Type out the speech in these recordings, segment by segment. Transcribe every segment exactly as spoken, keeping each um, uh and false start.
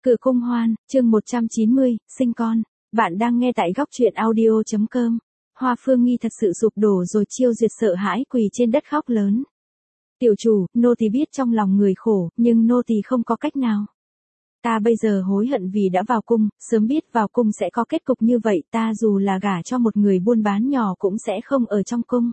Cửa cung hoan, chương một trăm chín mươi, sinh con. Bạn đang nghe tại góc truyện audio chấm com. Hoa Phương Nghi thật sự sụp đổ rồi, Chiêu Duyệt sợ hãi quỳ trên đất khóc lớn. Tiểu chủ, nô tỳ biết trong lòng người khổ, nhưng nô tỳ không có cách nào. Ta bây giờ hối hận vì đã vào cung, sớm biết vào cung sẽ có kết cục như vậy, ta dù là gả cho một người buôn bán nhỏ cũng sẽ không ở trong cung.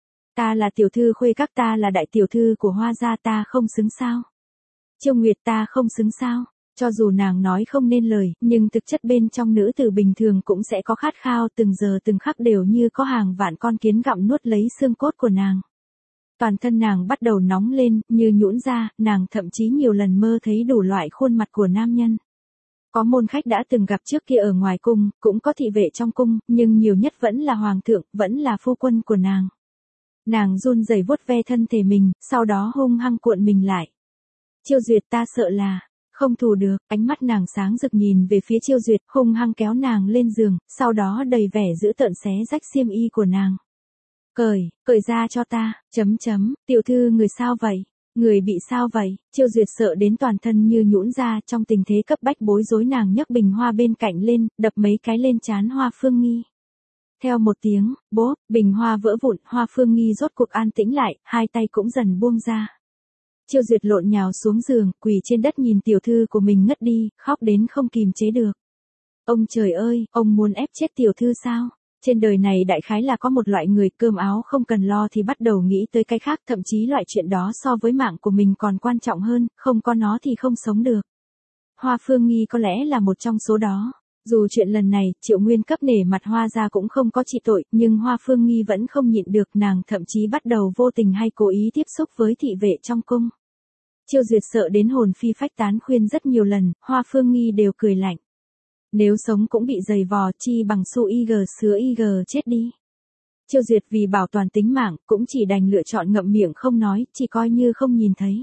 Ta là tiểu thư khuê các, ta là đại tiểu thư của Hoa gia, ta không xứng sao? Chiêu Nguyệt, ta không xứng sao? Cho dù nàng nói không nên lời, nhưng thực chất bên trong nữ tử bình thường cũng sẽ có khát khao, từng giờ từng khắc đều như có hàng vạn con kiến gặm nuốt lấy xương cốt của nàng. Toàn thân nàng bắt đầu nóng lên, như nhũn ra, nàng thậm chí nhiều lần mơ thấy đủ loại khuôn mặt của nam nhân. Có môn khách đã từng gặp trước kia ở ngoài cung, cũng có thị vệ trong cung, nhưng nhiều nhất vẫn là hoàng thượng, vẫn là phu quân của nàng. Nàng run rẩy vuốt ve thân thể mình, sau đó hung hăng cuộn mình lại. Chiêu Duyệt, ta sợ là không thù được. Ánh mắt nàng sáng rực nhìn về phía Chiêu Duyệt, hung hăng kéo nàng lên giường, sau đó đầy vẻ dữ tợn xé rách xiêm y của nàng. Cởi, cởi ra cho ta, chấm chấm, tiểu thư người sao vậy? Người bị sao vậy? Chiêu Duyệt sợ đến toàn thân như nhũn ra, trong tình thế cấp bách bối rối nàng nhấc bình hoa bên cạnh lên, đập mấy cái lên trán Hoa Phương Nghi. Theo một tiếng, bốp, bình hoa vỡ vụn, Hoa Phương Nghi rốt cuộc an tĩnh lại, hai tay cũng dần buông ra. Chiêu Duyệt lộn nhào xuống giường, quỳ trên đất nhìn tiểu thư của mình ngất đi, khóc đến không kìm chế được. Ông trời ơi, ông muốn ép chết tiểu thư sao? Trên đời này đại khái là có một loại người cơm áo không cần lo thì bắt đầu nghĩ tới cái khác, thậm chí loại chuyện đó so với mạng của mình còn quan trọng hơn, không có nó thì không sống được. Hoa Phương Nghi có lẽ là một trong số đó. Dù chuyện lần này, Triệu Nguyên cấp nể mặt Hoa gia cũng không có trị tội, nhưng Hoa Phương Nghi vẫn không nhịn được, nàng thậm chí bắt đầu vô tình hay cố ý tiếp xúc với thị vệ trong cung. Chiêu Duyệt sợ đến hồn phi phách tán, khuyên rất nhiều lần, Hoa Phương Nghi đều cười lạnh. Nếu sống cũng bị giày vò, chi bằng su ig sứa ig chết đi. Chiêu Duyệt vì bảo toàn tính mạng, cũng chỉ đành lựa chọn ngậm miệng không nói, chỉ coi như không nhìn thấy.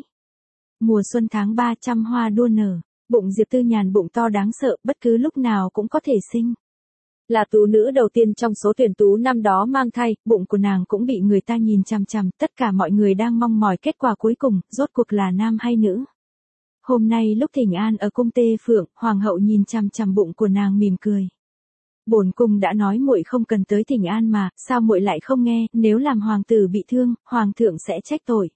Mùa xuân tháng ba, trăm hoa đua nở. Bụng Diệp Tư Nhàn bụng to đáng sợ, bất cứ lúc nào cũng có thể sinh. Là tú nữ đầu tiên trong số tuyển tú năm đó mang thai, bụng của nàng cũng bị người ta nhìn chằm chằm, tất cả mọi người đang mong mỏi kết quả cuối cùng, rốt cuộc là nam hay nữ. Hôm nay lúc thỉnh an ở cung Tê Phượng, hoàng hậu nhìn chằm chằm bụng của nàng mỉm cười. Bổn cung đã nói muội không cần tới thỉnh an mà, sao muội lại không nghe, nếu làm hoàng tử bị thương, hoàng thượng sẽ trách tội.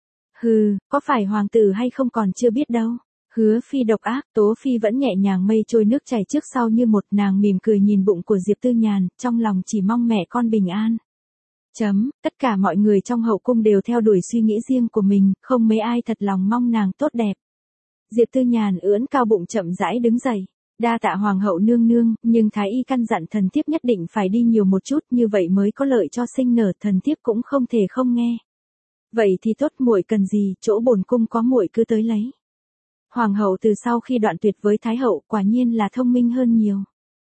Hừ, có phải hoàng tử hay không còn chưa biết đâu. Hứa Phi độc ác, Tố Phi vẫn nhẹ nhàng mây trôi nước chảy trước sau như một, nàng mỉm cười nhìn bụng của Diệp Tư Nhàn, trong lòng chỉ mong mẹ con bình an. Chấm, tất cả mọi người trong hậu cung đều theo đuổi suy nghĩ riêng của mình, không mấy ai thật lòng mong nàng tốt đẹp. Diệp Tư Nhàn ưỡn cao bụng chậm rãi đứng dậy. Đa tạ hoàng hậu nương nương, nhưng thái y căn dặn thần thiếp nhất định phải đi nhiều một chút, như vậy mới có lợi cho sinh nở, thần thiếp cũng không thể không nghe. Vậy thì tốt, muội cần gì, chỗ bổn cung có muội cứ tới lấy. Hoàng hậu từ sau khi đoạn tuyệt với thái hậu, quả nhiên là thông minh hơn nhiều.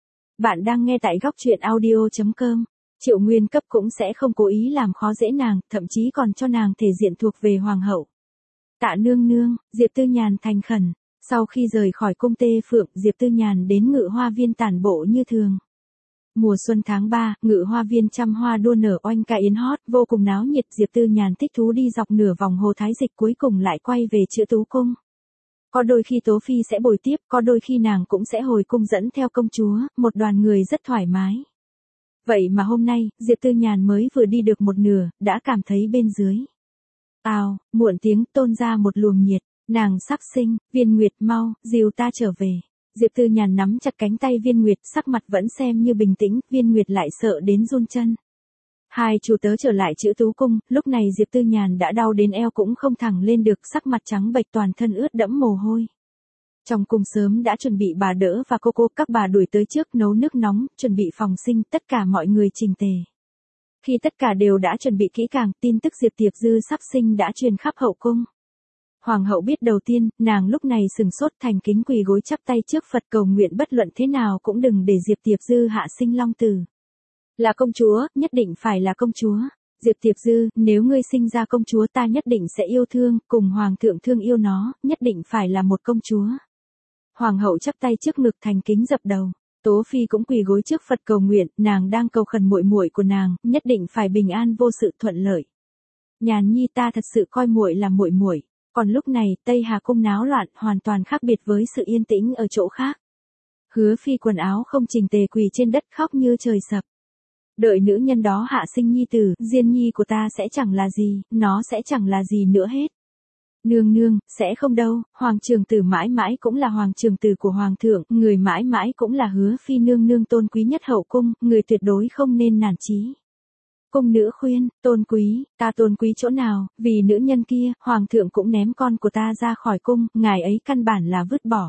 Bạn đang nghe tại góc truyện audio chấm com. Triệu Nguyên cấp cũng sẽ không cố ý làm khó dễ nàng, thậm chí còn cho nàng thể diện thuộc về hoàng hậu. Tạ nương nương, Diệp Tư Nhàn thành khẩn. Sau khi rời khỏi cung Tê Phượng, Diệp Tư Nhàn đến Ngự Hoa Viên tản bộ như thường. Mùa xuân tháng ba, Ngự Hoa Viên trăm hoa đua nở, oanh ca yến hót, vô cùng náo nhiệt. Diệp Tư Nhàn thích thú đi dọc nửa vòng hồ Thái Dịch, cuối cùng lại quay về Chữ Tú Cung. Có đôi khi Tố Phi sẽ bồi tiếp, có đôi khi nàng cũng sẽ hồi cung dẫn theo công chúa, một đoàn người rất thoải mái. Vậy mà hôm nay, Diệp Tư Nhàn mới vừa đi được một nửa, đã cảm thấy bên dưới. Ào, muộn tiếng tôn ra một luồng nhiệt, nàng sắp sinh, Viên Nguyệt mau, dìu ta trở về. Diệp Tư Nhàn nắm chặt cánh tay Viên Nguyệt, sắc mặt vẫn xem như bình tĩnh, Viên Nguyệt lại sợ đến run chân. Hai chủ tớ trở lại Chữ Tú Cung, lúc này Diệp Tư Nhàn đã đau đến eo cũng không thẳng lên được, sắc mặt trắng bệch, toàn thân ướt đẫm mồ hôi. Trong cung sớm đã chuẩn bị bà đỡ và cô cô, các bà đuổi tới trước nấu nước nóng, chuẩn bị phòng sinh, tất cả mọi người chỉnh tề. Khi tất cả đều đã chuẩn bị kỹ càng, tin tức Diệp Tiệp Dư sắp sinh đã truyền khắp hậu cung. Hoàng hậu biết đầu tiên, nàng lúc này sừng sốt, thành kính quỳ gối chắp tay trước Phật cầu nguyện bất luận thế nào cũng đừng để Diệp Tiệp Dư hạ sinh long tử. Là công chúa, nhất định phải là công chúa. Diệp Tiệp Dư, nếu ngươi sinh ra công chúa ta nhất định sẽ yêu thương, cùng hoàng thượng thương yêu nó, nhất định phải là một công chúa. Hoàng hậu chắp tay trước ngực thành kính dập đầu. Tố Phi cũng quỳ gối trước Phật cầu nguyện, nàng đang cầu khẩn muội muội của nàng, nhất định phải bình an vô sự thuận lợi. Nhàn nhi, ta thật sự coi muội là muội muội. Còn lúc này, Tây Hà Cung náo loạn, hoàn toàn khác biệt với sự yên tĩnh ở chỗ khác. Hứa Phi quần áo không chỉnh tề quỳ trên đất khóc như trời sập. Đợi nữ nhân đó hạ sinh nhi tử, Diên nhi của ta sẽ chẳng là gì, nó sẽ chẳng là gì nữa hết. Nương nương, sẽ không đâu, hoàng trường tử mãi mãi cũng là hoàng trường tử của hoàng thượng, người mãi mãi cũng là Hứa Phi nương nương tôn quý nhất hậu cung, người tuyệt đối không nên nản chí. Cung nữ khuyên, tôn quý, ta tôn quý chỗ nào, vì nữ nhân kia, hoàng thượng cũng ném con của ta ra khỏi cung, ngài ấy căn bản là vứt bỏ.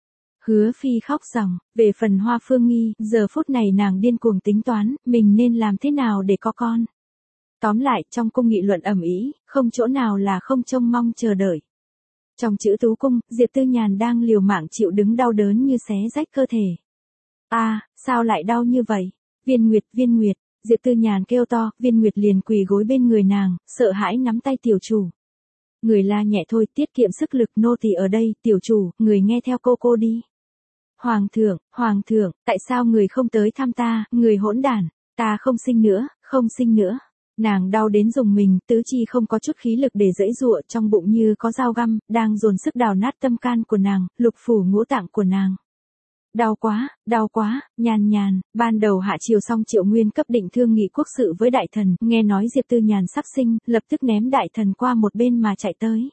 Hứa Phi khóc ròng, về phần Hoa Phương Nghi, giờ phút này nàng điên cuồng tính toán, mình nên làm thế nào để có con. Tóm lại, trong cung nghị luận ầm ĩ, không chỗ nào là không trông mong chờ đợi. Trong Chữ Tú Cung, Diệp Tư Nhàn đang liều mạng chịu đứng đau đớn như xé rách cơ thể. A, à, sao lại đau như vậy? Viên Nguyệt, Viên Nguyệt, Diệp Tư Nhàn kêu to, Viên Nguyệt liền quỳ gối bên người nàng, sợ hãi nắm tay tiểu chủ. Người la nhẹ thôi, tiết kiệm sức lực, nô tỳ ở đây, tiểu chủ, người nghe theo cô cô đi. Hoàng thượng, hoàng thượng, tại sao người không tới thăm ta, người hỗn đản, ta không sinh nữa, không sinh nữa. Nàng đau đến dùng mình, tứ chi không có chút khí lực để giãy giụa, trong bụng như có dao găm, đang dồn sức đào nát tâm can của nàng, lục phủ ngũ tạng của nàng. Đau quá, đau quá, Nhàn Nhàn, ban đầu hạ chiều xong Triệu Nguyên cấp định thương nghị quốc sự với đại thần, nghe nói Diệp Tư Nhàn sắp sinh, lập tức ném đại thần qua một bên mà chạy tới.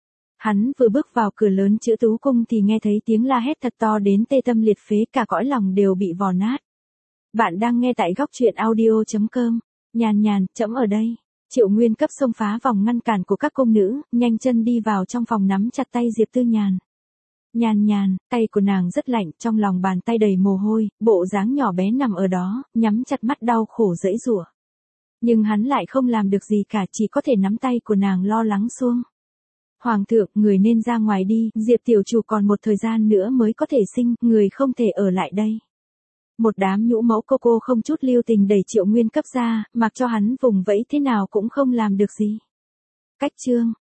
Hắn vừa bước vào cửa lớn Chữ Tú Cung thì nghe thấy tiếng la hét thật to đến tê tâm liệt phế, cả cõi lòng đều bị vò nát. Bạn đang nghe tại góc truyện audio chấm com. Nhàn Nhàn, trẫm ở đây. Triệu Nguyên cấp xông phá vòng ngăn cản của các cung nữ, nhanh chân đi vào trong phòng nắm chặt tay Diệp Tư Nhàn. Nhàn Nhàn, tay của nàng rất lạnh, trong lòng bàn tay đầy mồ hôi, bộ dáng nhỏ bé nằm ở đó, nhắm chặt mắt đau khổ giãy giụa. Nhưng hắn lại không làm được gì cả, chỉ có thể nắm tay của nàng lo lắng xuông. Hoàng thượng, người nên ra ngoài đi, Diệp tiểu chủ còn một thời gian nữa mới có thể sinh, người không thể ở lại đây. Một đám nhũ mẫu cô cô không chút lưu tình đẩy Triệu Nguyên cấp ra, mặc cho hắn vùng vẫy thế nào cũng không làm được gì. Cách chương,